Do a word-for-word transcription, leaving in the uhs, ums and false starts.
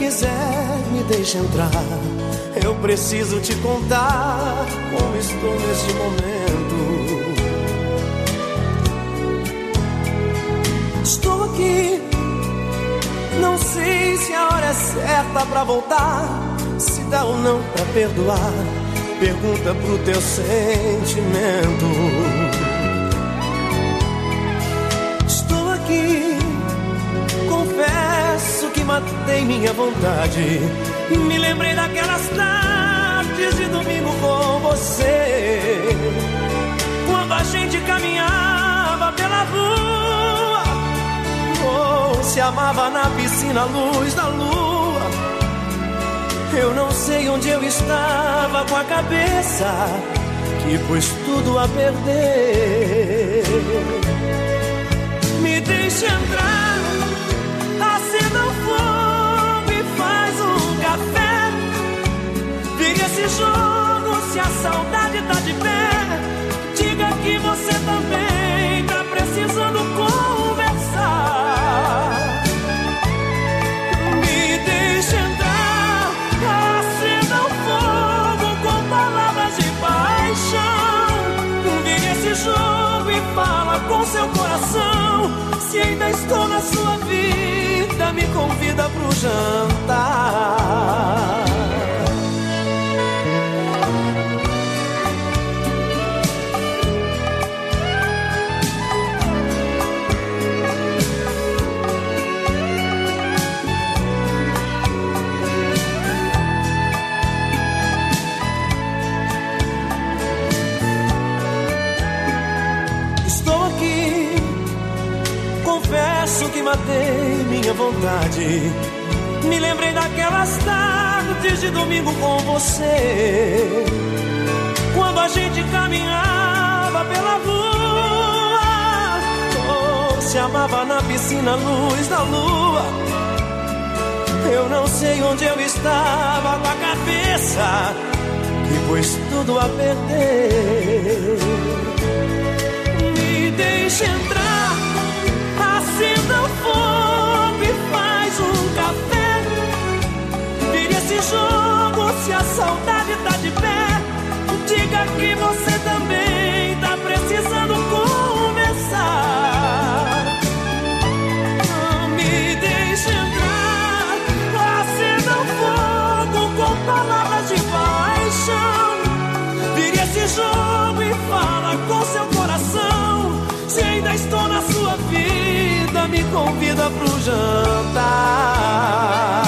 quiser, me deixa entrar. Eu preciso te contar como estou neste momento. Estou aqui, não sei se a hora é certa pra voltar, se dá ou não pra perdoar. Pergunta pro teu sentimento. Estou aqui, confesso que matei minha vontade. Me lembrei daquelas tardes de domingo com você, quando a gente caminhava pela rua, ou se amava na piscina à luz da lua. Eu não sei onde eu estava com a cabeça, que pus tudo a perder. Me deixe entrar, acenda o fogo e faz um café. Vira esse jogo se a saudade tá de pé. Diga que você também tá precisando conversar. Me deixe entrar, acenda o fogo com palavras de paixão. Vira esse jogo e fala com seu coração. Se ainda estou na sua vida, me convida pro jantar. Confesso que matei minha vontade. Me lembrei daquelas tardes de domingo com você, quando a gente caminhava pela rua, ou se amava na piscina à luz da lua. Eu não sei onde eu estava com a cabeça, que pus tudo a perder. Me deixe entrar, acenda o fogo e faz um café. Vire esse jogo se a saudade tá de pé. Diga que você também tá precisando conversar. Me deixe entrar, acenda o fogo com palavras de paixão. Vire esse jogo e fala com seu coração. Se ainda estou na sua vida, me convida pro jantar.